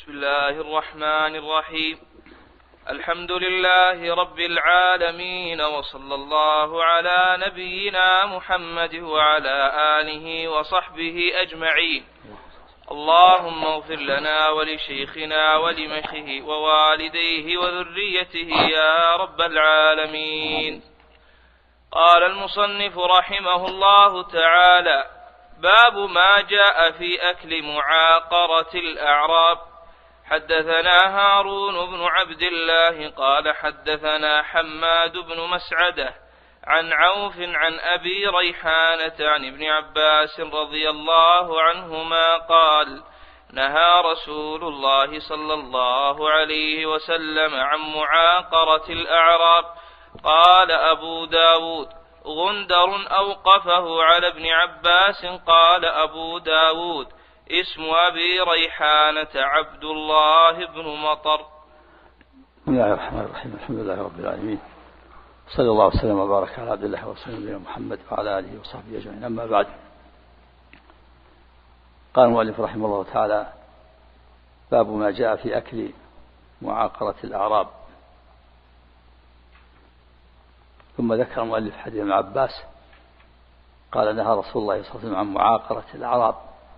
بسم الله الرحمن الرحيم. الحمد لله رب العالمين، وصلى الله على نبينا محمد وعلى آله وصحبه أجمعين. اللهم اغفر لنا ولشيخنا ولمشيه ووالديه وذريته يا رب العالمين. قال المصنف رحمه الله تعالى: باب ما جاء في أكل معاقرة الأعراب. حدثنا هارون بن عبد الله قال حدثنا حماد بن مسعدة عن عوف عن أبي ريحانة عن ابن عباس رضي الله عنهما قال: نهى رسول الله صلى الله عليه وسلم عن معاقرة الأعراب. قال أبو داود: غندر أوقفه على ابن عباس. قال أبو داود: اسم أبي ريحانة عبد الله بن مطر. بسم الله الرحمن الرحيم. الحمد لله رب العالمين، صلى الله وسلم وبارك على عبد الله ورسوله نبينا محمد وعلى آله وصحبه أجمعين. أما بعد، قال المؤلف رحمه الله تعالى: باب ما جاء في أكل معاقرة الأعراب. ثم ذكر المؤلف حديث ابن عباس قال: نهى رسول الله صلى الله عليه وسلم عن معاقرة الأعراب.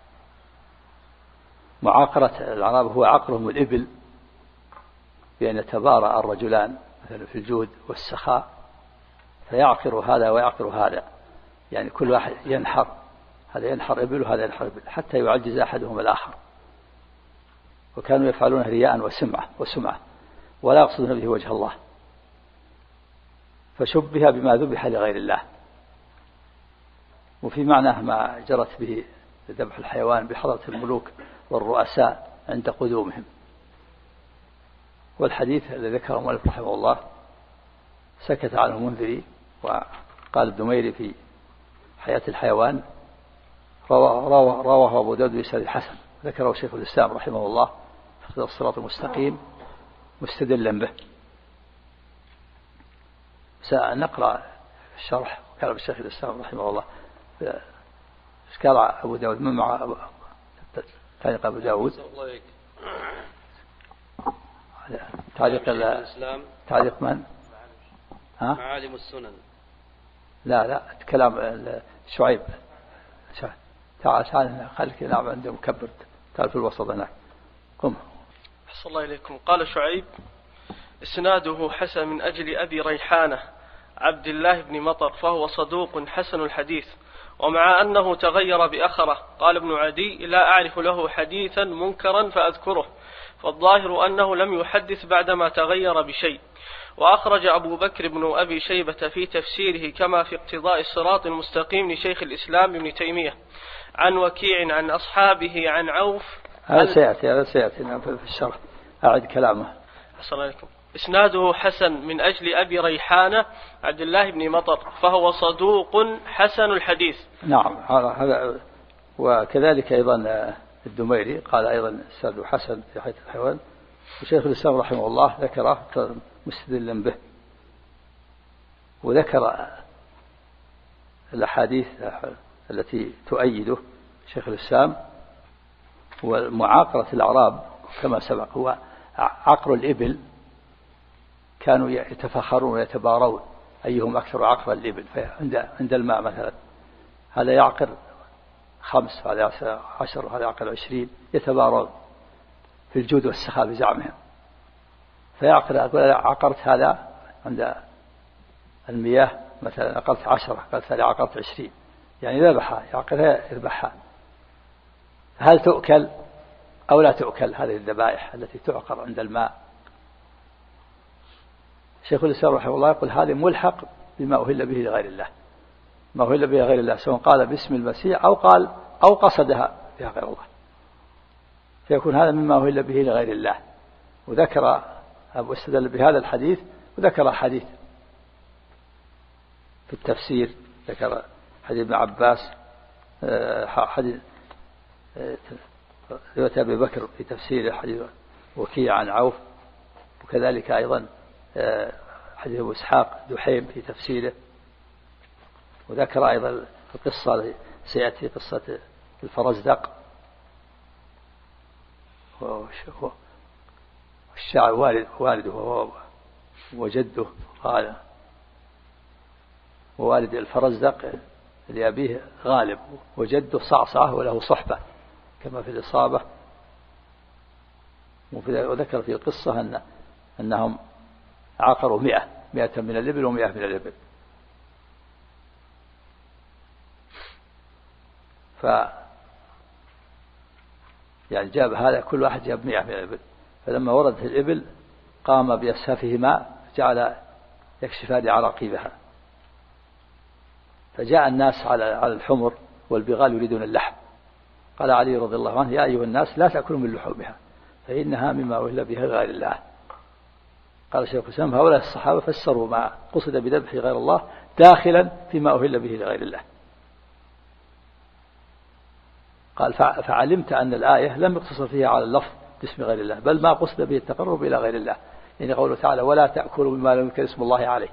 معاقرة الأعراب هو عقرهم الإبل، بأن يتبارى الرجلان مثلا في الجود والسخاء، فيعقر هذا ويعقر هذا، يعني كل واحد ينحر، هذا ينحر إبل وهذا ينحر إبل، حتى يعجز أحدهم الآخر. وكانوا يفعلون رياء وسمعة ولا يقصدون به وجه الله، فشبه بما ذبح لغير الله. وفي معناه ما جرت به ذبح الحيوان بحضرة الملوك والرؤساء عند قدومهم. والحديث الذي ذكره المؤلف رحمه الله سكت عنه المنذري، وقال الدميري في حياة الحيوان: رواه أبو داود بإسناد حسن، ذكره شيخ الإسلام رحمه الله في الصراط المستقيم مستدلا به. سنقرأ الشرح كلام الشيخ الإسلام رحمه الله. قال أبو داود: من مع تعليق أبو داود؟ تعليق من؟ معالم السنن. لا كلام شعيب. تعال خليك نعم عنده مكبر، تعال في الوسط هناك. قم. أحسن الله إليكم. قال شعيب: إسناده حسن من أجل أبي ريحانة عبد الله بن مطر، فهو صدوق حسن الحديث، ومع أنه تغير بأخره. قال ابن عدي: لا أعرف له حديثا منكرا فأذكره، فالظاهر أنه لم يحدث بعدما تغير بشيء. وأخرج أبو بكر بن أبي شيبة في تفسيره كما في اقتضاء الصراط المستقيم لشيخ الإسلام ابن تيمية عن وكيع عن أصحابه عن عوف. هذا سيأتي في الشرح. أعد كلامه. السلام عليكم. إسناده حسن من أجل أبي ريحانة عبد الله بن مطر، فهو صدوق حسن الحديث. نعم، هذا. وكذلك أيضا الدميري قال أيضا إسناده حسن في حياة الحيوان، وشيخ الإسلام رحمه الله ذكره مستدلا به، وذكر الأحاديث التي تؤيده شيخ الإسلام. ومعاقرة الأعراب كما سبق هو عقر الإبل، كانوا يتفاخرون ويتبارون أيهم أكثر عقر الإبل. عند الماء مثلا هذا يعقر 5، هذا 10، وهذا يعقر 20، يتبارون في الجود والسخاء بزعمهم. فيعقر عقرت هذا عند المياه مثلا، عقرت 10، قالت هذا عقرت 20، يعني ذبحها يعقرها يذبحها. هل تؤكل أو لا تؤكل هذه الذبائح التي تعقر عند الماء؟ شيخ الإسلام رحمه الله يقول: هذه ملحق بما أهل به لغير الله، ما أهل به غير الله، سواء قال باسم المسيح أو قصدها بها غير الله، فيكون هذا مما أهل به لغير الله. وذكر أبو استدل بهذا الحديث، وذكر حديث في التفسير، ذكر حديث ابن عباس، حديث رواية أبي بكر في تفسير حديث وكيع عن عوف، وكذلك أيضا حديث أبو إسحاق دحيم في تفسيره. وذكر أيضا القصة سيأتي قصة الفرزدق، والشاعر والده وجده قال، ووالد الفرزدق لأبيه غالب، وجده صعصعة وله صحبة كما في الإصابة. وذكر في القصة أنهم عقروا 100 من الإبل و100 من الإبل. يعني جاب هذا كل واحد جاب 100 من الإبل. فلما وردت الإبل قام بأسهافهما جعل يكشفان عراقيبها، فجاء الناس على الحمر والبغال يريدون اللحم. قال علي رضي الله عنه: يا أيها الناس لا تأكلوا من لحومها فإنها مما أهل به غير الله. قال شيخ الإسلام: هؤلاء الصحابة فسروا ما قصد بذبح غير الله داخلا فيما أهل به لغير الله. قال: فعلمت أن الآية لم يقتصر فيها على اللفظ باسم غير الله، بل ما قصد به التقرب إلى غير الله، يعني قوله تعالى: ولا تأكلوا مما لم يذكر اسم الله عليه.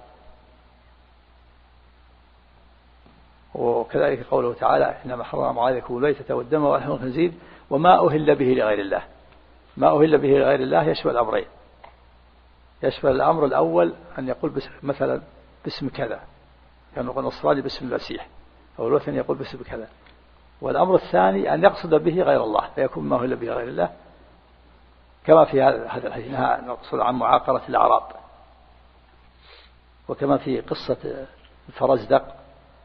وكذلك قوله تعالى: إنما حرم عليكم الميتة والدم ولحم الخنزير وما أهل به لغير الله. ما أهل به لغير الله يشمل الأمرين، يشمل الأمر الأول أن يقول مثلا باسم كذا، كان يقول النصراني باسم المسيح، أو الوثني يقول باسم كذا. والأمر الثاني أن يقصد به غير الله فيكون ما أهل به غير الله، كما في هذا الحديث نهى نقصد عن معاقرة الأعراض، وكما في قصة الفرزدق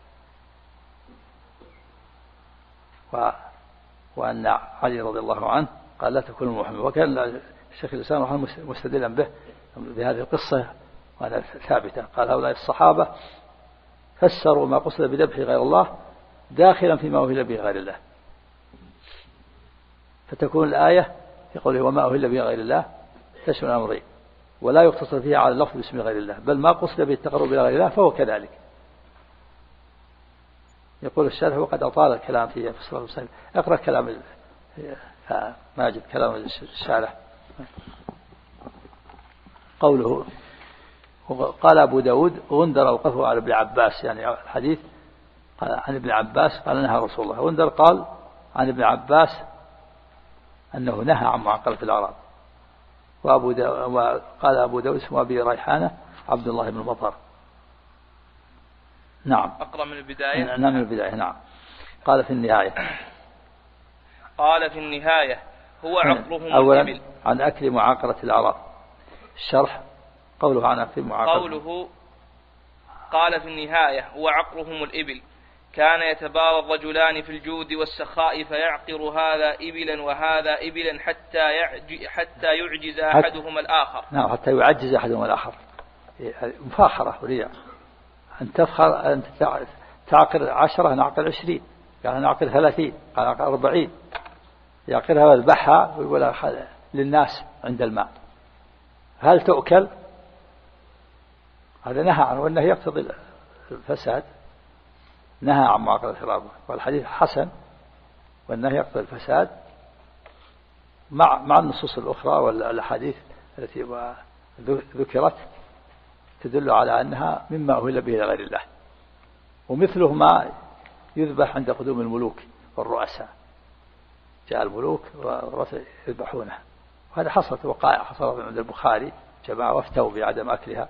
وأن علي رضي الله عنه قال: لا تكونوا محمد. وكان الشيخ الإسلام رحمه مستدلا بهذه القصة وأنا ثابتة. قال: هؤلاء الصحابة فسروا ما قصد بذبح غير الله داخلا فيما أهل به غير الله، فتكون الآية في قوله: وما أهل به غير الله تشمل الأمرين، ولا يقتصر فيها على اللفظ باسم غير الله، بل ما قصد به التقرب إلى غير الله فهو كذلك. يقول الشارح: وقد أطال الكلام في فصل المسائل. اقرأ كلام ماجد، كلام الشارح. قوله: قال أبو داود: غندر أوقفه على ابن عباس، يعني الحديث قال عن ابن عباس قال نهى رسول الله. غندر قال عن ابن عباس أنه نهى عن معاقرة الأعراض. وقال أبو داود اسمه أبي ريحانة عبد الله بن مطر. نعم. أقرأ من البداية. نعم من البداية. نعم. قال في النهاية: قال في النهاية: هو عقرهم أولا الإبل. عن أكل معاقرة الأعراض. الشرح: قوله عن أكل معاقرة. قوله قال في النهاية: هو عقرهم الإبل. كان يتبارى الرجلان في الجود والسخاء فيعقر هذا إبلا وهذا إبلا حتى يعجز أحدهما الآخر. نعم، حتى يعجز أحدهما الآخر. مفاخرة ورياء. أن تفخر، أن تعقر 10 نعقر 20، قال نعقر 30، قال نعقر 40. يعقرها ويذبحها ويقولها للناس عند الماء. هل تؤكل؟ هذا نهى عنه، وأنه يقتضي الفساد. نهى عن معاقرة الأعراض، والحديث حسن، وأنه يقتضي الفساد مع النصوص الأخرى والأحاديث التي ذكرت تدل على أنها مما أهل به لغير الله. ومثله ما يذبح عند قدوم الملوك والرؤساء، جاء الملوك والرؤساء يذبحونها، وهذا حصلت وقائع حصلت عند البخاري، جماعة وافتوا بعدم أكلها.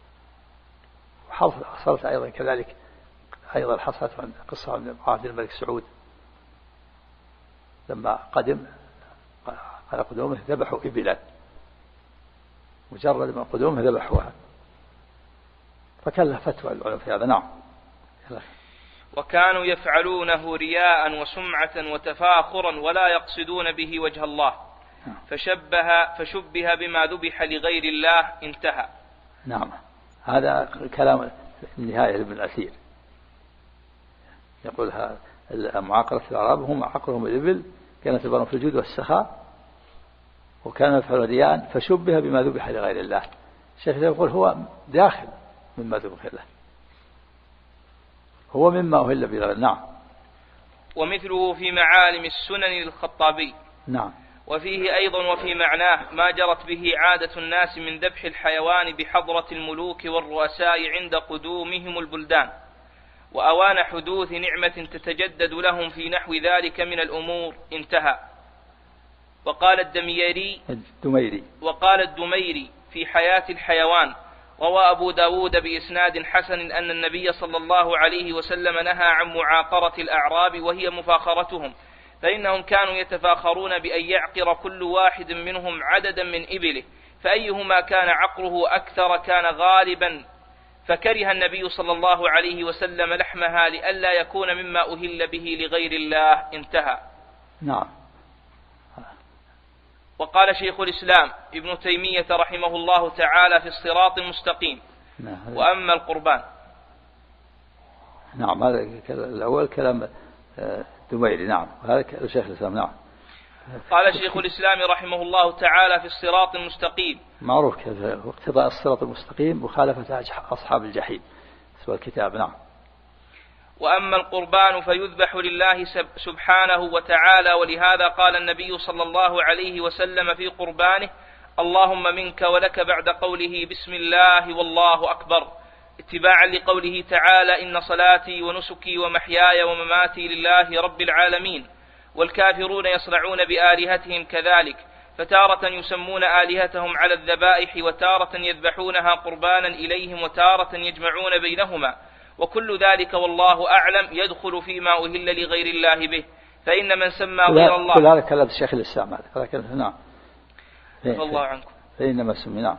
وحصلت أيضا كذلك حصلت عند قصة عند عبد الملك سعود لما قدم على قدومه ذبحوا إبلا، مجرد من قدومه ذبحوها، فكان له فتوى العلماء في هذا. نعم. وكانوا يفعلونه رياء وسمعة وتفاخرا ولا يقصدون به وجه الله، فشبه بما ذبح لغير الله. انتهى. نعم. هذا كلام النهاية لابن الأثير، يقول معاقرة الأعراب هم عقرهم الإبل، كانت تبارون في الجود والسخاء، وكانوا يفعلون رياء فشبه بما ذبح لغير الله. الشيخ يقول هو داخل مما ذبح له، هو مما أهل به. نعم. ومثله في معالم السنن للخطابي. نعم. وفيه أيضا وفي معناه ما جرت به عادة الناس من ذبح الحيوان بحضرة الملوك والرؤساء عند قدومهم البلدان، وأوان حدوث نعمة تتجدد لهم في نحو ذلك من الأمور. انتهى. وقال الدميري في حياة الحيوان. روى أبو داود بإسناد حسن أن النبي صلى الله عليه وسلم نهى عن معاقرة الأعراب وهي مفاخرتهم، فإنهم كانوا يتفاخرون بأن يعقر كل واحد منهم عددا من إبله، فأيهما كان عقره أكثر كان غالبا، فكره النبي صلى الله عليه وسلم لحمها لئلا يكون مما أهل به لغير الله. انتهى. نعم. وقال شيخ الإسلام ابن تيمية رحمه الله تعالى في الصراط المستقيم: وأما القربان. نعم، هذا الأول كلام الدميري. نعم، هذا شيخ الإسلام. نعم. قال شيخ الإسلام رحمه الله تعالى في الصراط المستقيم: معروف اقتضاء الصراط المستقيم مخالفة أصحاب الجحيم سوى الكتاب. نعم. وأما القربان فيذبح لله سبحانه وتعالى، ولهذا قال النبي صلى الله عليه وسلم في قربانه: اللهم منك ولك، بعد قوله بسم الله والله أكبر، اتباعا لقوله تعالى: إن صلاتي ونسكي ومحياي ومماتي لله رب العالمين. والكافرون يصنعون بآلهتهم كذلك، فتارة يسمون آلهتهم على الذبائح، وتارة يذبحونها قربانا إليهم، وتارة يجمعون بينهما، وكل ذلك والله أعلم يدخل فيما أهل لغير الله به. فإن من سمى غير الله، كل هذا كلام الشيخ الإسلام. نعم. الله عنكم. فإن من سمى. نعم.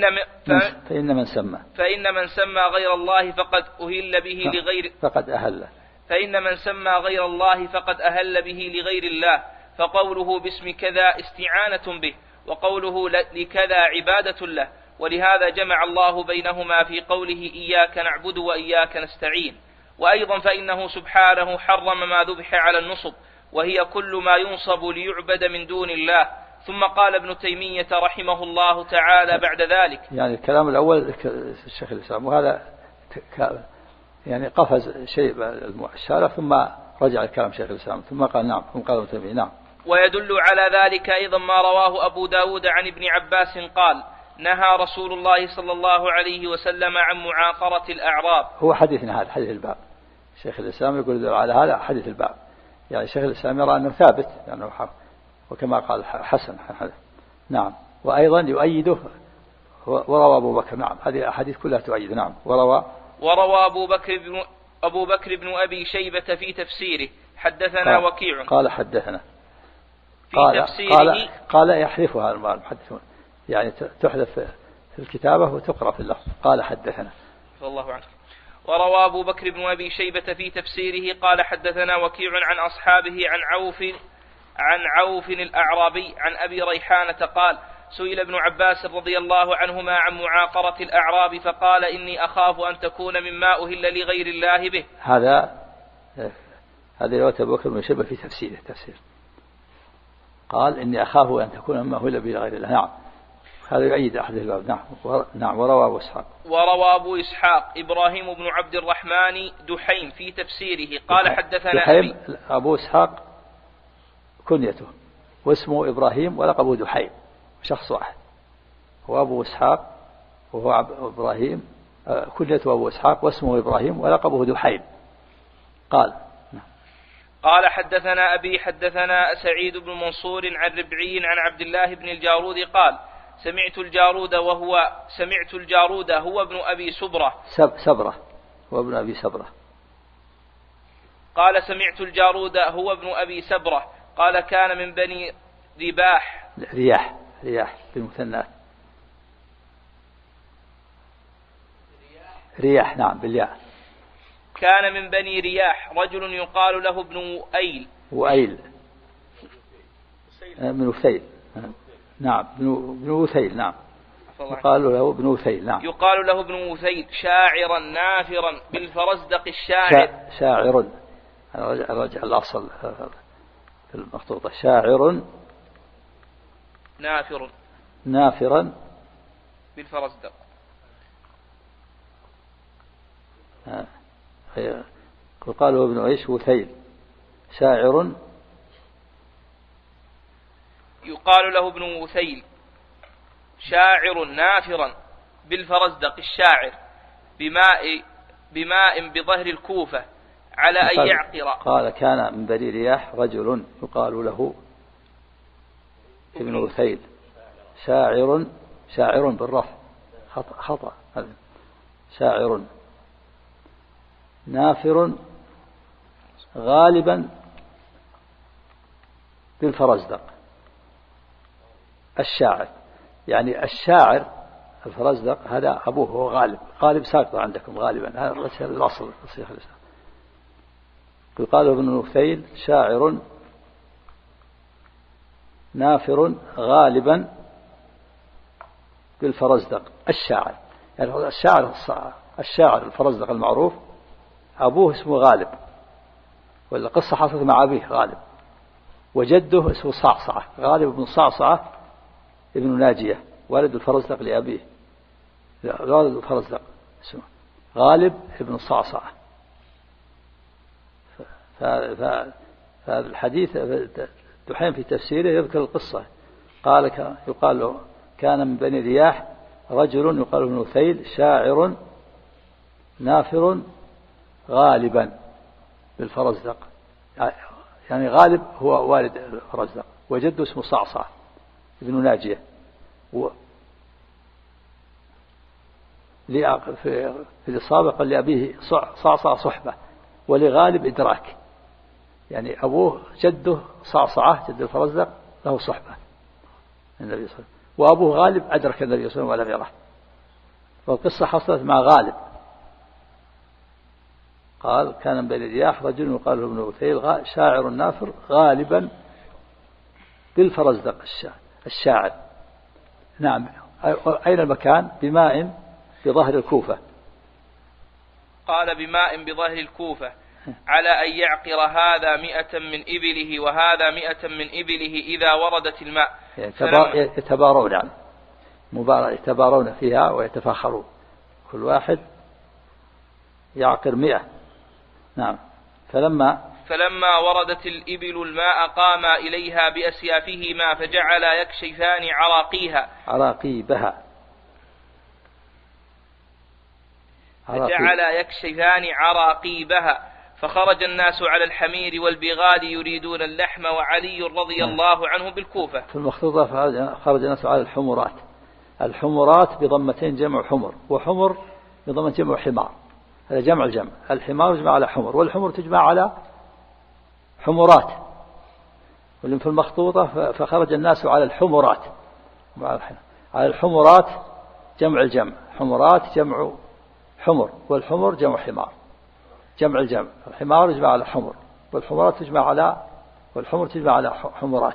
فإن من سمى غير الله فقد أهل به لغير، فقد أهل. فإن من سمى غير الله فقد أهل به لغير الله، فقوله باسم كذا استعانة به، وقوله لكذا عبادة له، ولهذا جمع الله بينهما في قوله إياك نعبد وإياك نستعين. وأيضا فإنه سبحانه حرم ما ذبح على النصب، وهي كل ما ينصب ليعبد من دون الله. ثم قال ابن تيمية رحمه الله تعالى بعد ذلك، يعني الكلام الأول الشيخ الإسلام، وهذا يعني قفز شيء الشارع ثم رجع الكلام شيخ الإسلام، ثم قال نعم، ثم قال ابن تيمية. نعم. ويدل على ذلك أيضا ما رواه أبو داود عن ابن عباس قال: نهى رسول الله صلى الله عليه وسلم عن معاقرة الأعراب. هو حديثنا هذا، حديث الباب. شيخ الإسلام يقول على هذا حديث الباب، يعني شيخ الإسلام يرى أنه ثابت لأنه حق، وكما قال حسن. نعم. وأيضا يؤيده وروى أبو بكر. نعم، هذه الأحاديث كلها تؤيد. نعم. وروى أبو بكر بن أبي شيبة في تفسيره حدثنا وكيع. قال حدثنا في تفسيره. قال يحذفها المحدثون، يعني تحذف في الكتابة وتقرأ في اللفظ. قال حدثنا. الله عنه. وروى أبو بكر بن أبي شيبة في تفسيره قال حدثنا وكيع عن أصحابه عن عوف الأعرابي عن أبي ريحانة قال: سئل ابن عباس رضي الله عنهما عن معاقرة الأعراب فقال: إني أخاف أن تكون مما أهل لغير الله به. هذا رواية أبو بكر بن شيبة في تفسيره. قال: إني أخاف أن تكون مما أهل به لغير الله. نعم، هذا يعيد أحد الباب. نعم. وروى أبو إسحاق إبراهيم بن عبد الرحمن دحيم في تفسيره قال حدثنا أبي. أبو إسحاق كنيته واسمه إبراهيم ولقبه دحيم، شخص واحد. هو أبو إسحاق وهو إبراهيم، كنيته أبو إسحاق واسمه إبراهيم ولقبه دحيم. قال حدثنا أبي حدثنا سعيد بن منصور عن ربعي عن عبد الله بن الجارود قال: سمعت الجارود هو ابن أبي سبرة هو ابن أبي سبرة. قال: سمعت الجارود هو ابن أبي سبرة قال: كان من بني رياح بالمثنات. رياح. نعم، بالياء. كان من بني رياح رجل يقال له ابن وأيل بن وثيل. نعم، ابن وثيل. نعم، يقال له ابن وثيل. نعم، يقال له ابن وثيل شاعرا نافرا بالفرزدق الشاعر. شاعر رجع الأصل في المخطوطة. شاعر نافرا بالفرزدق. يقال له ابن وثيل شاعر. يقال له ابن وثيل شاعر نافرا بالفرزدق الشاعر بماء بظهر الكوفة على أن يعقر. قال: كان من بني رياح رجل يقال له ابن أثيل شاعر بالرفع خطأ شاعر نافر غالبا بالفرزدق. الشاعر يعني الشاعر الفرزدق هذا أبوه هو غالب ساقط عندكم غالبا، هذا الأصل تصحيح الإسلام. يقال ابن نفيل شاعر نافر غالبا بالفرزدق. الشاعر يعني الشاعر الفرزدق المعروف أبوه اسمه غالب، والقصة حصلت مع أبيه غالب، وجده اسمه صعصعة، غالب بن صعصعة ابن ناجية والد الفرزدق لأبيه، والد الفرزدق اسمه غالب ابن صعصعة. فهذا الحديث دحين في تفسيره يذكر القصة، يقال له كان من بني رياح رجل يقال ابن نثيل شاعر نافر غالبا بالفرزدق، يعني غالب هو والد الفرزدق، وجده اسمه صعصع ابن ناجية. في الإصابة قال لأبيه صعصع صحبة، ولغالب إدراك، يعني أبوه جده صعصعة جد الفرزدق له صحبة النبي صلى الله عليه وسلم، وأبوه غالب أدرك النبي صلى الله عليه وسلم ولم يره. والقصة حصلت مع غالب، قال كان من بني رياح رجل يقال له ابن أثيل شاعر نافر غالبا بالفرزدق الشاعر. نعم. أين المكان؟ بماء بظهر الكوفة. قال بماء بظهر الكوفة على أن يعقر هذا 100 من إبله وهذا 100 من إبله إذا وردت الماء. يتبارون يعني يتبارون فيها ويتفاخرون، كل واحد يعقر 100. نعم. فلما وردت الإبل الماء قاما إليها بأسيافهما فجعل يكشفان عراقيبها فخرج الناس على الحمير والبغال يريدون اللحم وعلي رضي الله عنه بالكوفة. في المخطوطة خرج الناس على الحمرات. الحمرات بضمتين جمع حمر، وحمر بضمة جمع حمار، هذا جمع الجمع. الحمار يجمع على حمر، والحمر تجمع على حمرات. واللي في المخطوطة فخرج الناس على الحمرات، على الحمرات جمع الجمع، حمرات جمع حمر، والحمر جمع حمار، جمع الجمع. الحمار يجمع على حمر، والحمرات والحمر تجمع على حمرات.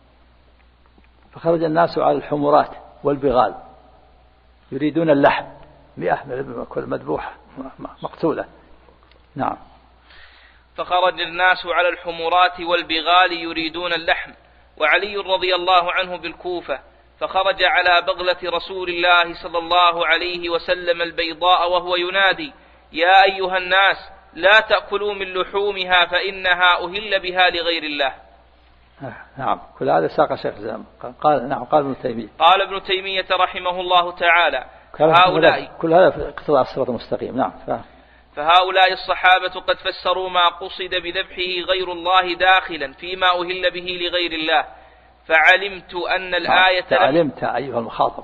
فخرج الناس على الحمرات والبغال يريدون اللحم، 100 من الإبل كل مذبوحة مقتولة. نعم. فخرج الناس على الحمرات والبغال يريدون اللحم وعلي رضي الله عنه بالكوفة، فخرج على بغلة رسول الله صلى الله عليه وسلم البيضاء وهو ينادي: يا أيها الناس لا تأكلوا من لحومها فإنها أهل بها لغير الله. نعم. كل هذا ساق شيخ الإسلام. قال ابن تيمية رحمه الله تعالى: كل هذا في اقتضاء الصراط المستقيم. نعم. فهؤلاء الصحابة قد فسروا ما قصد بذبحه غير الله داخلا فيما أهل به لغير الله، فعلمت أن الآية علمت أيها المخاطب.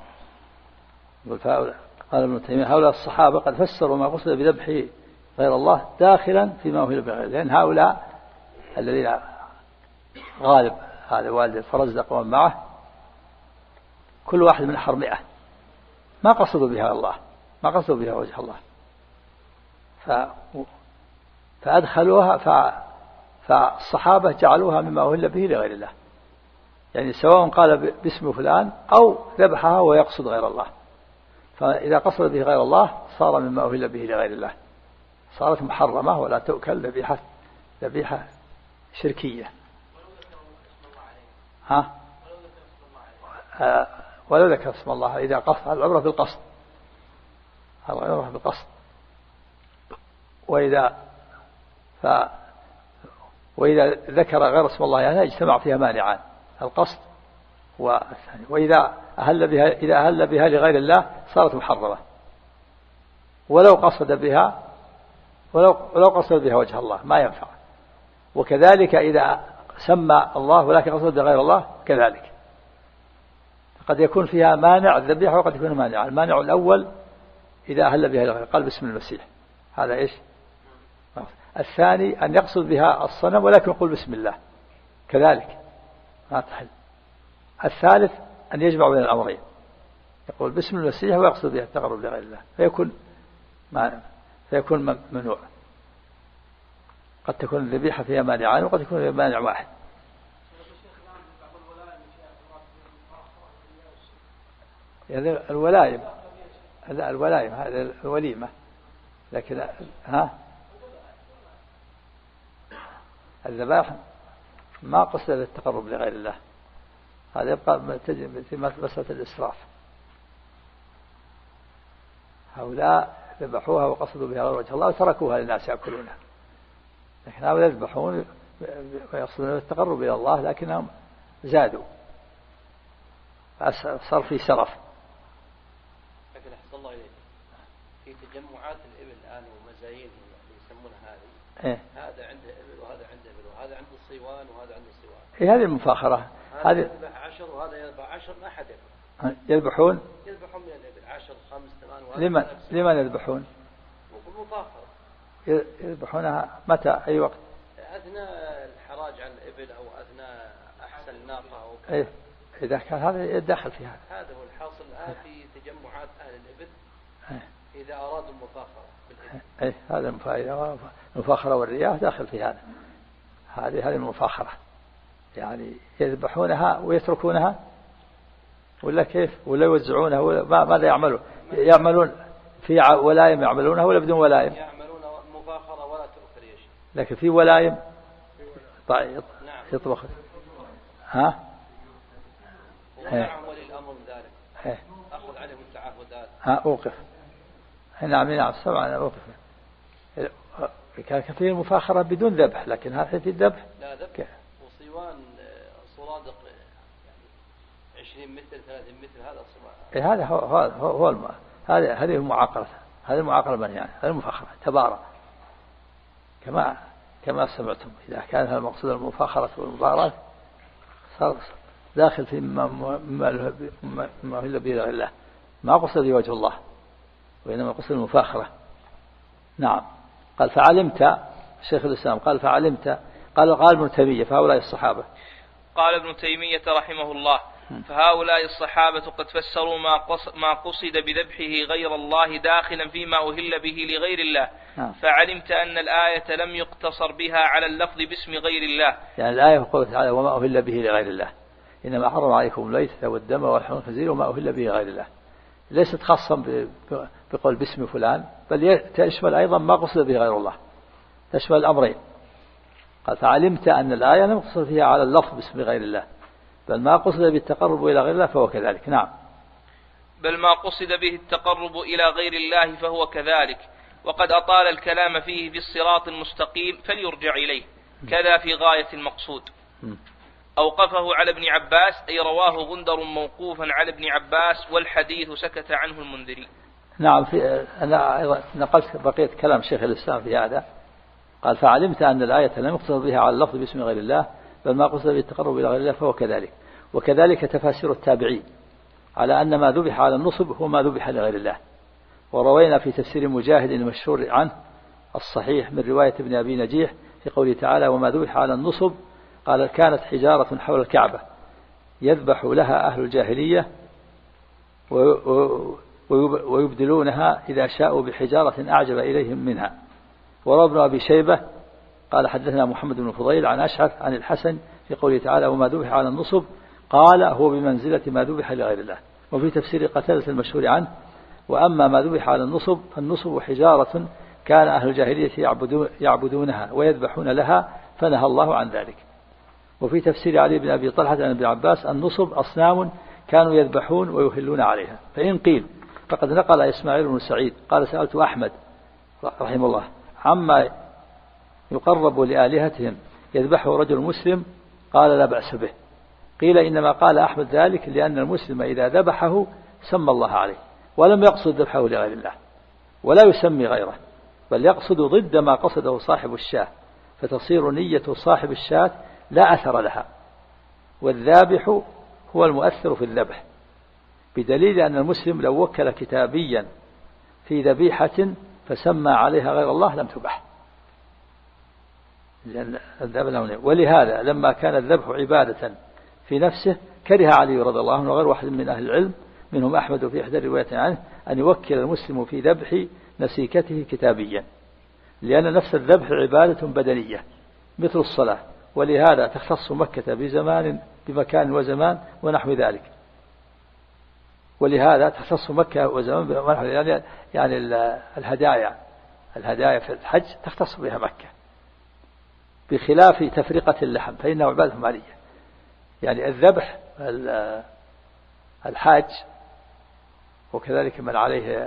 قال ابن تيمية: هؤلاء الصحابة قد فسروا ما قصد بذبحه غير الله داخلا فيما أهل به، لأن هؤلاء الذين غالب هذا والد الفرزدق ومن معه كل واحد من حر 100 ما قصدوا بها الله، ما قصدوا بها وجه الله، فأدخلوها، فالصحابة جعلوها مما أهل به لغير الله، يعني سواء قال باسم فلان أو ذبحها ويقصد غير الله، فإذا قصد به غير الله صار مما أهل به لغير الله، صارت محرمة ولا تؤكل، ذبيحة شركية. ولو ذكر اسم الله إذا قصد، العبرة بالقصد، العبرة بالقصد. وإذا ذكر غير اسم الله يعني اجتمع فيها مانعان، القصد والثاني. وإذا أهل بها لغير الله صارت محرمة، ولو قصد بها وجه الله ما ينفع. وكذلك إذا سمى الله ولكن قصد بغير الله كذلك، قد يكون فيها مانع الذبيحة وقد يكون مانع. المانع الأول إذا أهل بها قال بسم المسيح، هذا إيش؟ الثاني أن يقصد بها الصنم ولكن يقول بسم الله، كذلك ما تحل. الثالث أن يجمع بين الأمرين، يقول بسم المسيح ويقصد بها التقرب لغير الله، فيكون ممنوع. قد تكون الذبيحة فيها مانعان وقد يكون فيها مانع واحد. هذا الولائم، لا الولائم هذا الوليمة، لكن الذبائح ما قصد للتقرب لغير الله، هذا يبقى في مسألة الإسراف. هؤلاء ذبحوها وقصدوا بها غير وجه الله وتركوها للناس يأكلونها، لكن هؤلاء يذبحون ويقصدون التقرب إلى الله لكنهم زادوا، صار في سرف. لكن أحسن الله إليك في تجمعات الإبل الآن ومزايين اللي يسمونها هذه، هذا عنده إبل وهذا عنده إبل وهذا عنده الصيوان وهذا عنده الصيوان، هذه المفاخرة. هذا يذبح 10 وهذا يذبح 10، ما حد يذبحون من الإبل 10 5 8. لمن يذبحون؟ بالمفاخرة. يذبحونها متى أي وقت؟ أثناء الحراج على الإبل أو أثناء أحسن الناقة إذا كان هذا يدخل فيها. هذا هو الحاصل الآن في تجمعات أهل الإبل إذا أرادوا المفاخرة بالإبل. هذا المفاخرة والرياء داخل في هذا. هذه المفاخرة، يعني يذبحونها ويتركونها ولا كيف؟ ولا يوزعونها ولا ماذا يعملون؟ يعملون في ولايم يعملونها ولا بدون ولايم؟ يعملون مفاخرة ولا تؤثر شيء. لكن في ولايم يطبخ. ها؟ ونعم ولي الأمر ذلك. أخذ عليهم التعهدات. أوقف. نعم سمعنا أوقف. كان كثير المفاخرة بدون ذبح، لكن هذا في الذبح. لا ذبح. وصيوان صرادق 20 متر 30 متر هذا الصباح. هذا هذه المعاقرة، هذه المعاقرة من يعني هذه المفاخرة تبارى كما سمعتم. إذا كان هذا المقصود المفاخرة والمباراة صار داخل في ما هي بغير الله، ما قصد وجه الله وإنما قصد المفاخرة. نعم. قال فعلمت، شيخ الإسلام قال فعلمت، قال ابن تيمية فهؤلاء الصحابة. قال ابن تيمية رحمه الله فهؤلاء الصحابة قد فسروا ما قصد بذبحه غير الله داخلا فيما أهل به لغير الله. فعلمت أن الآية لم يقتصر بها على اللفظ باسم غير الله، يعني الآية قوله تعالى وما أهل به لغير الله، إنما حرم عليكم الميتة والدم واللحم الخنزير وما أهل به غير الله، ليست خاصة بقول باسم فلان، بل تشمل أيضا ما قصد به غير الله، تشمل الأمرين. قال فعلمت أن الآية لم يقتصر فيها على اللفظ باسم غير الله، بل ما قصد بالتقرب إلى غير الله فهو كذلك. نعم. بل ما قصد به التقرب إلى غير الله فهو كذلك، وقد أطال الكلام فيه في الصراط المستقيم فليرجع إليه، كذا في غاية المقصود. أوقفه على ابن عباس، أي رواه غندر موقوفا على ابن عباس، والحديث سكت عنه المنذري. نعم. أنا أيضا نقلت بقية كلام شيخ الإسلام في هذا. قال فعلمت أن الآية لم يقصد بها على اللفظ باسم غير الله، بل ما قصد بالتقرب إلى غير الله فهو كذلك. وكذلك تفاسير التابعين على أن ما ذبح على النصب هو ما ذبح لغير الله. وروينا في تفسير مجاهد المشهور عنه الصحيح من رواية ابن أبي نجيح في قوله تعالى وما ذبح على النصب، قال كانت حجارة حول الكعبة يذبح لها أهل الجاهلية ويبدلونها إذا شاءوا بحجارة أعجب إليهم منها. وروى ابن أبي شيبة قال حدثنا محمد بن فضيل عن أشعث عن الحسن في قوله تعالى وما ذبح على النصب، قال هو بمنزلة ما ذبح لغير الله. وفي تفسير قتادة المشهور عنه وأما ما ذبح على النصب فالنصب حجارة كان أهل الجاهلية يعبدونها ويذبحون لها فنهى الله عن ذلك. وفي تفسير علي بن أبي طلحة عن ابن عباس النصب أصنام كانوا يذبحون ويهلون عليها. فإن قيل فقد نقل إسماعيل بن سعيد قال سألت أحمد رحمه الله عما يقرب لآلهتهم يذبحه رجل مسلم، قال لا بأس به. قيل إنما قال أحمد ذلك لأن المسلم إذا ذبحه سمى الله عليه ولم يقصد ذبحه لغير الله ولا يسمي غيره، بل يقصد ضد ما قصده صاحب الشاة، فتصير نية صاحب الشاة لا أثر لها، والذابح هو المؤثر في الذبح بدليل أن المسلم لو وكل كتابيا في ذبيحة فسمى عليها غير الله لم تبح، ولهذا لما كان الذبح عبادة في نفسه كره علي رضي الله عنه وغير واحد من أهل العلم منهم أحمد في إحدى الروايات عنه أن يوكل المسلم في ذبح نسيكته كتابيا، لأن نفس الذبح عبادة بدنية مثل الصلاة، ولهذا تختص مكة بمكان وزمان ونحو ذلك، ولهذا تختص مكة وزمان ونحو ذلك، يعني الهدايا في الحج تختص بها مكة، بخلاف تفرقة اللحم فإنه عبادة مالية. يعني الذبح الحاج وكذلك من عليه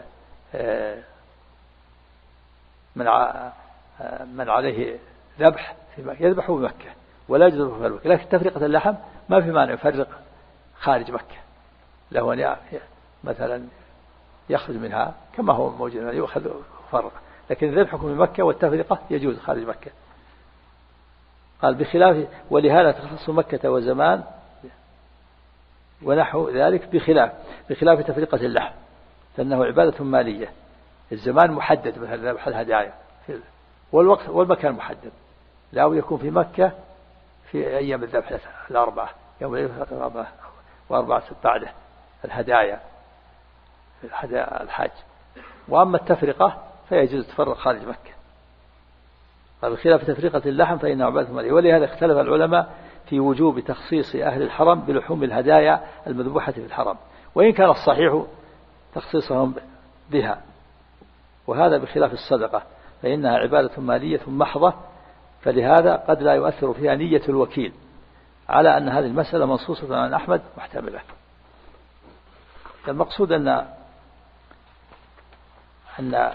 من عليه ذبح في مكة يذبح بمكة ولا يجوز في مكة، لكن تفرقة اللحم ما في مانع يفرق خارج مكة، له أن مثلا يخرج منها كما هو موجود يؤخذ ويفرق، لكن الذبح يكون في مكة والتفرقة يجوز خارج مكة. قال بخلاف، ولهذا تخصص مكة وزمان ونحو ذلك بخلاف تفرقة اللحم فإنه عبادة مالية، الزمان محدد مثل ذبح الهدايا والوقت والمكان محدد، لا يكون في مكة في أيام الذبح الأربعة، يوم الأربعة وأربعة بعده الهدايا الحج، وأما التفرقة فيجوز تفرق خارج مكة. بخلاف تفرقة اللحم فإنه عبادة مالية، ولهذا اختلف العلماء في وجوب تخصيص أهل الحرم بلحوم الهدايا المذبوحة في الحرم، وإن كان الصحيح تخصيصهم بها، وهذا بخلاف الصدقة فإنها عبادة مالية محضة، فلهذا قد لا يؤثر فيها نية الوكيل، على أن هذه المسألة منصوصة عن أحمد محتملة. المقصود أن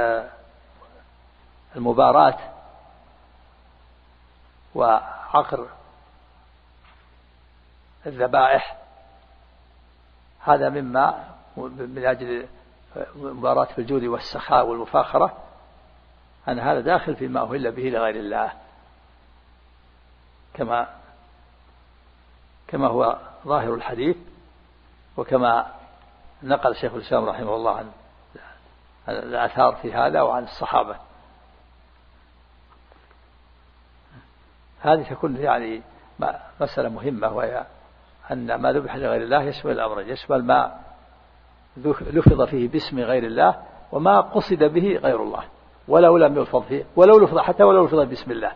المباراة وعقر الذبائح هذا مما من أجل مباراة في الجود والسخاء والمفاخرة، أن هذا داخل فيما أهل به لغير الله، كما هو ظاهر الحديث، وكما نقل شيخ الإسلام رحمه الله عن الآثار في هذا وعن الصحابة. هذه تكون يعني مسألة مهمة، وهي أن ما ذبح لغير الله يشمل الأمرين، يشمل ما لفظ فيه باسم غير الله وما قصد به غير الله، ولو لم يلفظ فيه حتى ولو لفظ باسم الله،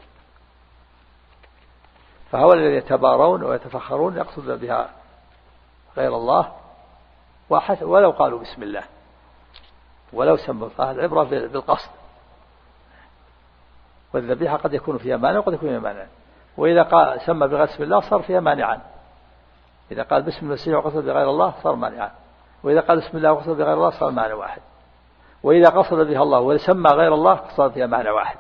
فهؤلاء الذين يتبارون ويتفخرون يقصد بها غير الله ولو قالوا بسم الله ولو سموا الله، العبرة بالقصد، والذبيحة قد يكون فيها مانع وقد يكون فيها مانع، وإذا سمى بغير اسم الله صار فيها مانعا، إذا قال بسم المسيح وقصد بغير الله صار مانعا، وإذا قال بسم الله وقصد بغير الله صار مانع واحد، وإذا قصد بها الله وسمى غير الله صار فيها معنى واحد.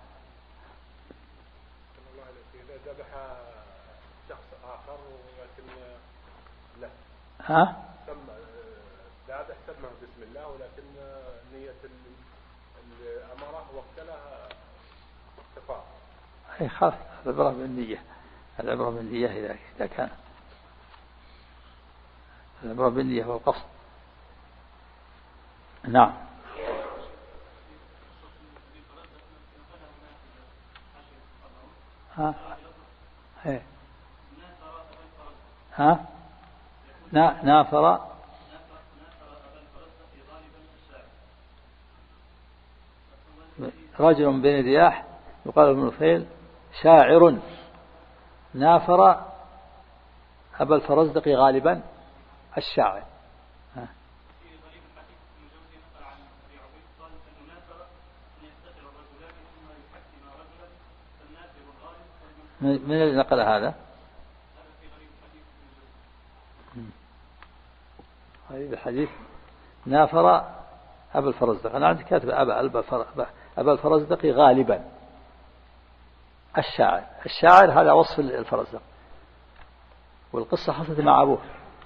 إذا ذبح شخص آخر ولكن لا سمى بسم الله، ولكن نية الأمارة وقتلها كفار. أي خاف العبرة بالنية، العبرة بالنية إذا كان العبرة بالنية والقصد. نعم. نافر رجل من بني رياح يقال ابن نفيل شاعر نافر أبا الفرزدق غالبا الشاعر. من الذي نقل هذا؟ هذا الحديث نافر أبا الفرزدق، أنا عندي كاتب أبا الفرزدق غالبا الشاعر هذا وصف الفرزدق، والقصة حصلت مع أبوه.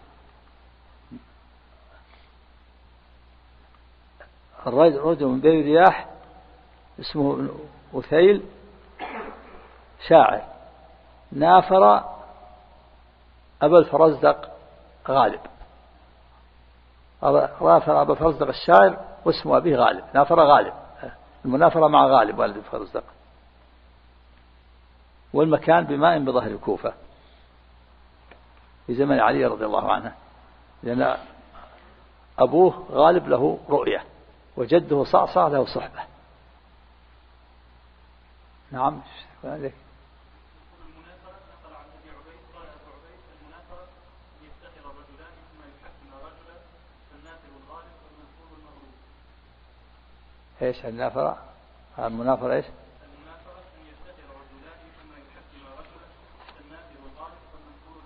الرجل من بني رياح اسمه أثيل شاعر نافر أبا الفرزدق غالب، نافر أبا الفرزدق الشاعر واسم أبيه غالب، نافر غالب، المنافرة مع غالب والد الفرزدق. والمكان بماء بظهر الكوفة في زمن علي رضي الله عنه، لأن أبوه غالب له رؤية وجده صعصع له صحبة. نعم. ايش النافرة؟ المنافرة ايش؟ المنافرة أن يفتخر رجلان ثم يحكم رجلا كالنافر الغالب والمنصور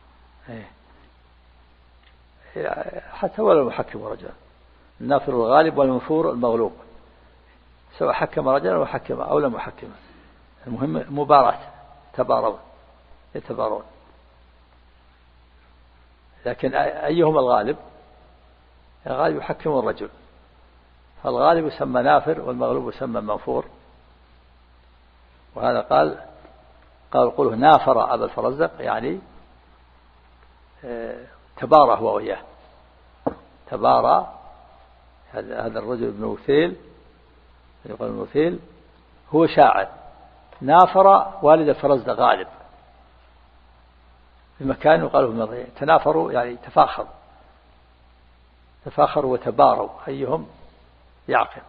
المغلوب. حتى ولو يحكم رجلا، النافر الغالب والمنفور المغلوب، سواء حكم رجلا أو حكم أو لم يحكم، المهم مباراة، يتبارون. لكن أيهم الغالب؟ الغالب يحكم الرجل، فالغالب يسمى نافر والمغلوب يسمى منفور. وهذا قال قوله نافر أبا الفرزدق يعني تبارى هو وياه، تبارى. هذا الرجل ابن وثيل يقول ابن وثيل هو شاعر، نافر والد الفرزدق غالب في مكان يقال له تنافروا يعني تفاخروا وتباروا أيهم يعقل.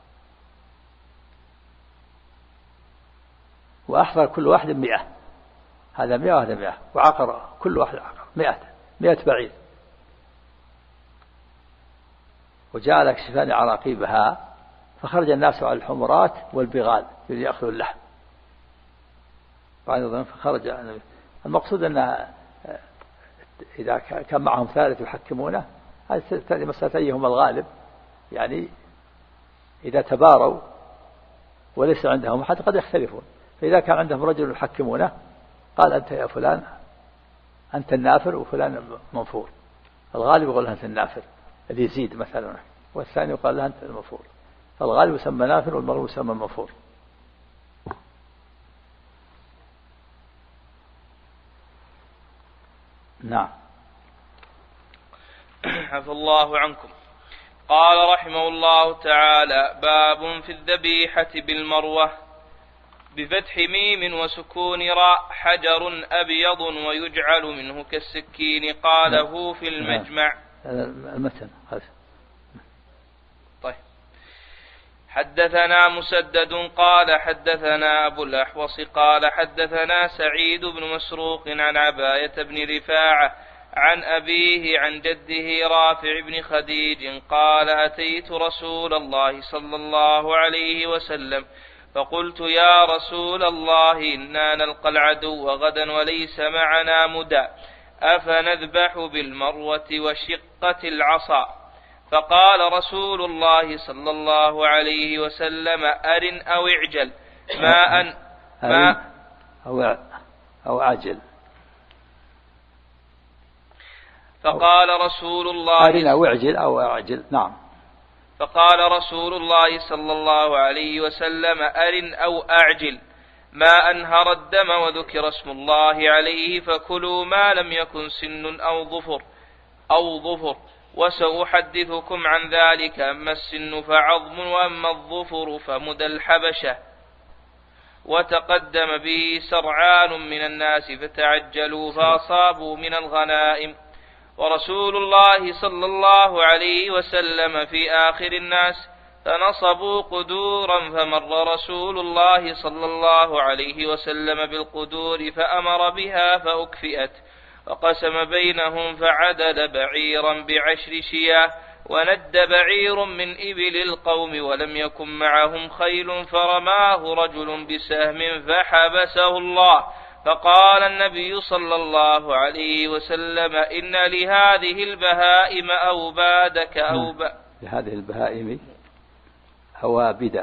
وأحضر كل واحد 100، هذا 100 وهذا 100، وعقر كل واحد عقر 100 بعير. وجعل يكشفان عراقيبها فخرج الناس على الحمرات والبغال ليأخذوا اللحم. فخرج. المقصود أن إذا كان معهم ثالث يحكمونه، هذه مسألة أيهم الغالب، يعني إذا تباروا وليس عندهم أحد قد يختلفون. فإذا كان عندهم رجل يحكمونه قال أنت يا فلان أنت النافر وفلان منفور، الغالب يقول له أنت النافر اللي يزيد مثلا، والثاني يقال له أنت المنفور. فالغالب يسمى نافر والمغلوب يسمى منفور. نعم. عفى الله عنكم. قال رحمه الله تعالى: باب في الذبيحة بالمروة بفتح ميم وسكون راء حجر أبيض ويجعل منه كالسكين. قاله في المجمع. المتن. طيب. حدثنا مسدد قال حدثنا أبو الأحوص قال حدثنا سعيد بن مسروق عن عباية بن رفاعة عن أبيه عن جده رافع بن خديج قال: أتيت رسول الله صلى الله عليه وسلم فقلت: يا رسول الله إنا نلقى العدو غدا وليس معنا مدى، أفنذبح بالمروة وشقة العصا؟ فقال رسول الله صلى الله عليه وسلم: أرن أو اعجل أو عجل. فقال رسول الله أرن أو اعجل أو أعجل. نعم. فقال رسول الله صلى الله عليه وسلم: أرن أو أعجل، ما أنهر الدم وذكر اسم الله عليه فكلوا ما لم يكن سن أو ظفر وسأحدثكم عن ذلك. أما السن فعظم، وأما الظفر فمدى الحبشة. وتقدم به سرعان من الناس فتعجلوا فأصابوا من الغنائم، ورسول الله صلى الله عليه وسلم في آخر الناس، فنصبوا قدورا، فمر رسول الله صلى الله عليه وسلم بالقدور فأمر بها فأكفئت، وقسم بينهم فعدل بعيرا ب10 شياه، وند بعير من إبل القوم ولم يكن معهم خيل، فرماه رجل بسهم فحبسه الله، فقال النبي صلى الله عليه وسلم: إن لهذه البهائم أوبادك لهذه البهائم أوابد.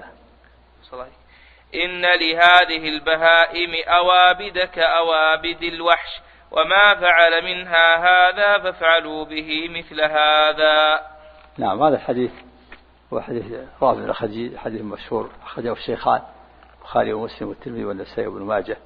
إن لهذه البهائم أوابدك أوابد الوحش، وما فعل منها هذا فافعلوا به مثل هذا. نعم. هذا الحديث هو حديث رافع بن خديج، حديث مشهور أخرجه الشيخان البخاري ومسلم والترمذي والنسائي وابن ماجه،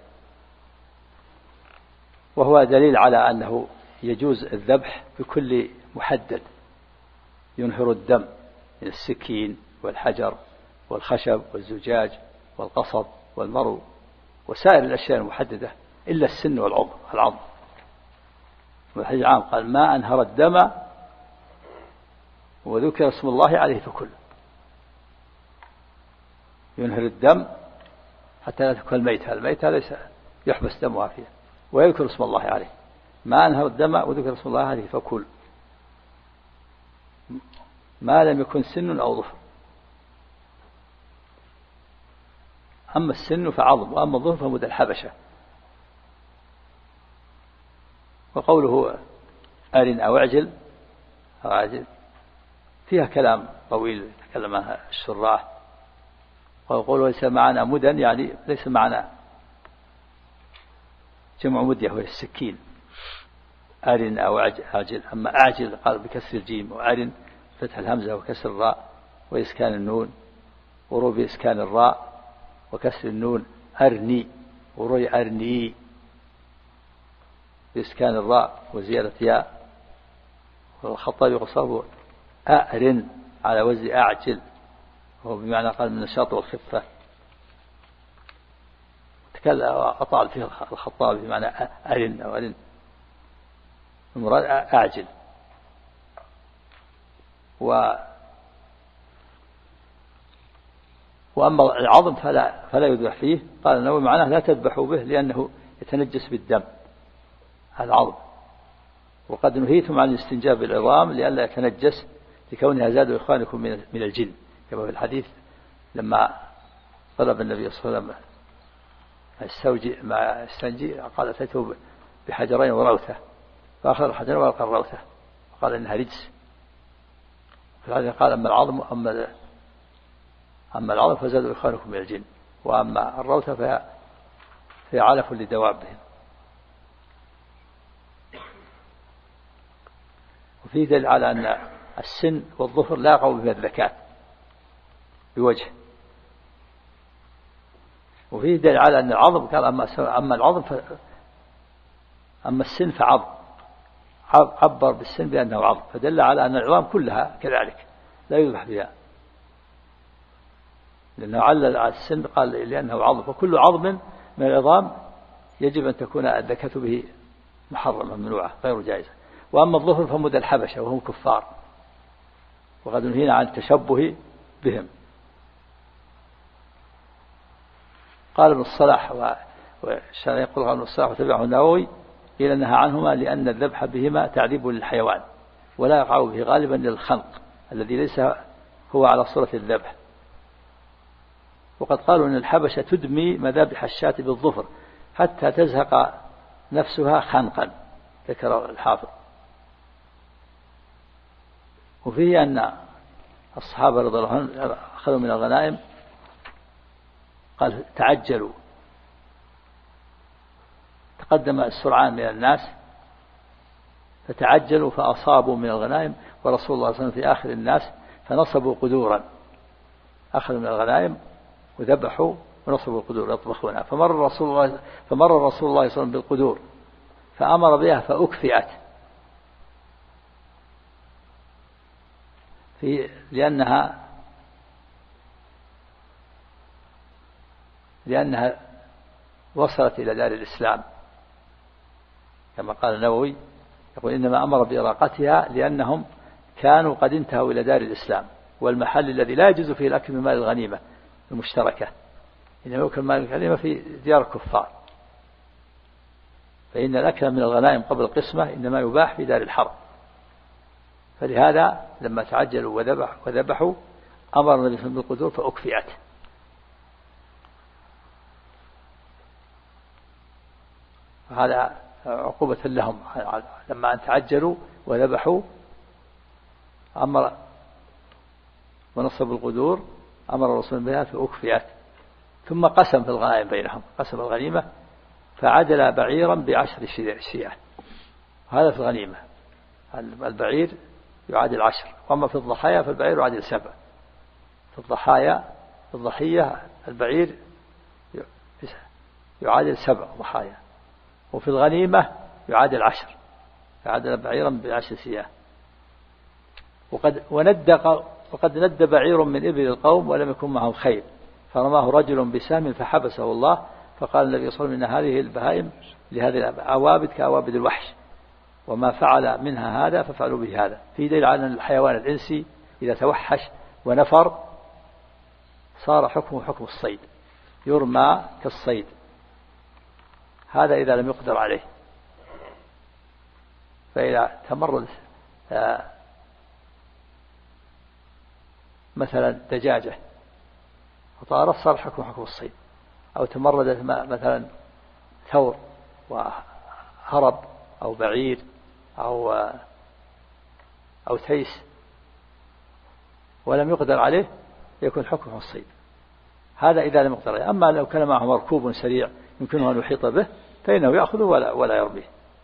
وهو دليل على أنه يجوز الذبح بكل محدد ينهر الدم من السكين والحجر والخشب والزجاج والقصب والمرو وسائر الأشياء المحددة إلا السن والعظم. والحديث العام قال ما أنهر الدم وذكر اسم الله عليه فكل. ينهر الدم حتى لا تكون الميتة ليس يحبس دمها فيه ويذكر اسم الله عليه. ما أنهر الدم وذكر اسم الله عليه فكل ما لم يكن سن أو ظفر. أما السن فعظم وأما الظفر فمد الحبشة. وقوله أرن أو أعجل فيها كلام طويل يتكلم عنها الشراح. وقوله ليس معنا مدن يعني ليس معنا جمع مدية وهي السكين. أرن أو أعجل. أما أعجل قال بكسر الجيم وأرن فتح الهمزة وكسر الراء وإسكان النون وروي بإسكان الراء وكسر النون أرني وروي أرني بإسكان الراء وزيادة ياء. والخطابي قصره أأرن على وزن أعجل وهو بمعنى قال من النشاط والخفة. أطال فيه الخطابي بمعنى أرن أو أرن المراد أعجل. وأما العظم فلا يذبح فيه. قال النووي معناه لا تذبحوا به لأنه يتنجس بالدم هذا العظم. وقد نهيتم عن الاستنجاب بالعظام لئلا يتنجس لكونها زاد إخوانكم من الجن كما في الحديث لما طلب النبي صلى الله عليه وسلم السوجي مع السنجي قال أتيته بحجرين وروثة فأخذ الحجرين وألقى الروثة قال إنها رجس. في الحديث قال أما العظم فزادوا إخوانكم من الجن وأما الروثة فهي علف لدوابهم. وفيه دليل على أن السن والظفر لا يقع بها الزكاة بوجه. وفيه دليل على أن العظم قال أما العظم أما السن فعظم عبر بالسن بأنه عظم فدل على أن العظام كلها كذلك لا يذبح بها لأنه علل على السن قال لأنه عظم وكل عظم من العظام يجب أن تكون الذكاة به محرمة ممنوعة غير جائزة. وأما الظفر فمد الحبشة وهم كفار وقد نهينا عن التشبه بهم. قال ابن الصلاح والشارع يقول قال ابن الصلاح وتبعه النووي إلى أنها عنهما لأن الذبح بهما تعذيب للحيوان ولا يقع به غالبا للخنق الذي ليس هو على صورة الذبح. وقد قالوا أن الحبشة تدمي مذابح الشاة بالظفر حتى تزهق نفسها خنقا ذكر الحافظ. وفيه أن الصحابة رضي الله عنهم أخذوا من الغنائم قال تعجلوا تقدم السرعان من الناس فتعجلوا فأصابوا من الغنائم ورسول الله صلى الله عليه وسلم في آخر الناس فنصبوا قدورا أخذوا من الغنائم وذبحوا ونصبوا القدور يطبخونها. فمر رسول الله صلى الله عليه وسلم بالقدور فأمر بها فأكفئت لأنها وصلت إلى دار الإسلام كما قال النووي يقول إنما أمر بإراقتها لأنهم كانوا قد انتهوا إلى دار الإسلام والمحل الذي لا يجوز فيه الأكل من مال الغنيمة المشتركة إنما يؤكل مال الغنيمة في ديار الكفار فإن الأكل من الغنائم قبل القسمة إنما يباح في دار الحرب. فلهذا لما تعجلوا وذبحوا أمر النبي صلى الله عليه وسلم بالقدور فأكفئت. هذا عقوبة لهم لما أن تعجلوا وذبحوا أمر ونصبوا القدور أمر الرسول بها فأكفئت. ثم قسم في الغنائم بينهم قسم الغنيمة فعدل بعيرا ب10 شياه. هذا في الغنيمة البعير يعادل 10 وأما في الضحايا فالبعير يعادل 7. في الضحية البعير يعادل 7 ضحايا وفي الغنيمة يعادل 10 فعدل بعيرا ب10 شياه. وقد ند بعير من إبل القوم ولم يكن معهم خيل، فرماه رجل بسهم فحبسه الله، فقال النبي صلى الله عليه وسلم إن هذه البهائم لهذه العوابد كعوابد الوحش، وما فعل منها هذا ففعلوا به هذا. في دليل على أن الحيوان الإنسي إذا توحش ونفر صار حكمه حكم الصيد، يرمى كالصيد، هذا إذا لم يقدر عليه. فإذا تمرد مثلا دجاجة وطارت صار حكم حكم الصيد، أو تمردت مثلا ثور وهرب أو بعير أو تيس ولم يقدر عليه يكون حكمه الصيد، هذا إذا لم يقدر عليه. أما لو كان معه مركوب سريع يمكنه أن يحيط به فإنه يأخذه ولا يرميه.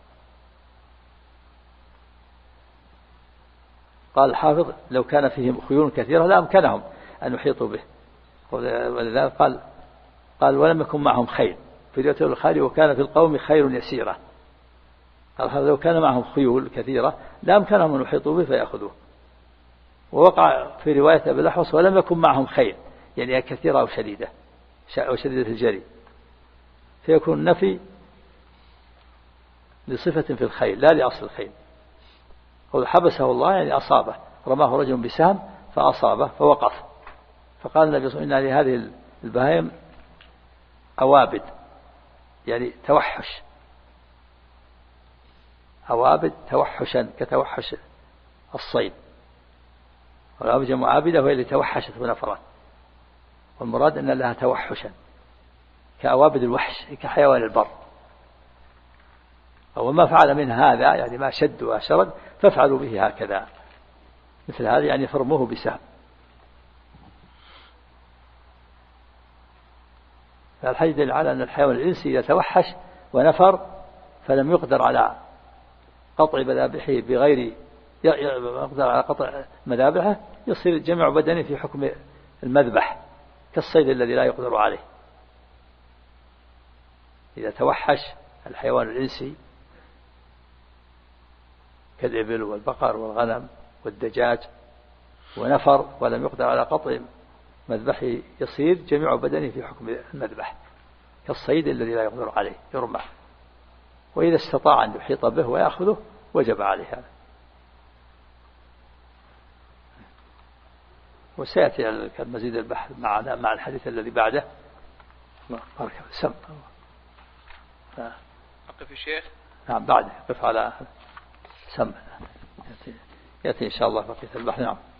قال الحافظ لو كان فيهم خيول كثيرة لأمكنهم أن يحيطوا به، ولذلك قال ولم يكن معهم خيل في رواية البخاري وكان في القوم خير يسيرة. قال لو كان معهم خيول كثيرة لأمكنهم أن يحيطوا به فيأخذوه. ووقع في رواية أبي الأحوص ولم يكن معهم خيل، يعني كثيرة أو شديدة الجري، فيكون النفي لصفة في الخيل لا لأصل الخيل. قال حبسه الله يعني أصابه، رماه رجل بسهم فأصابه فوقف، فقال النبي صلى الله عليه وسلم إن لهذه البهائم أوابد، يعني توحش، أوابد توحشا كتوحش الصيد، والأوابد جمع عابدة وهي اللي توحشت ونفرت، والمراد أن لها توحشا كأوابد الوحش كحيوان البر. وما فعل من هذا يعني ما شد وشرد فافعلوا به هكذا، مثل هذا يعني فرموه بسهم. فالحديث دل على أن الحيوان الإنسي إذا توحش ونفر فلم يقدر على قطع مذابحه بغير يقدر على قطع مذابحه يصير جميع بدنه في حكم المذبح كالصيد الذي لا يقدر عليه. إذا توحش الحيوان الإنسي كالإبل والبقر والغنم والدجاج ونفر ولم يقدر على قطع مذبحه يصير جميع بدنه في حكم المذبح كالصيد الذي لا يقدر عليه يرمى. وإذا استطاع أن يحيط به ويأخذه وجب عليه هذا. وسيأتي المزيد البحث مع الحديث الذي بعده. سم أقف الشيخ. نعم بعده قف على سم يأتي إن شاء الله بقية البحث. نعم.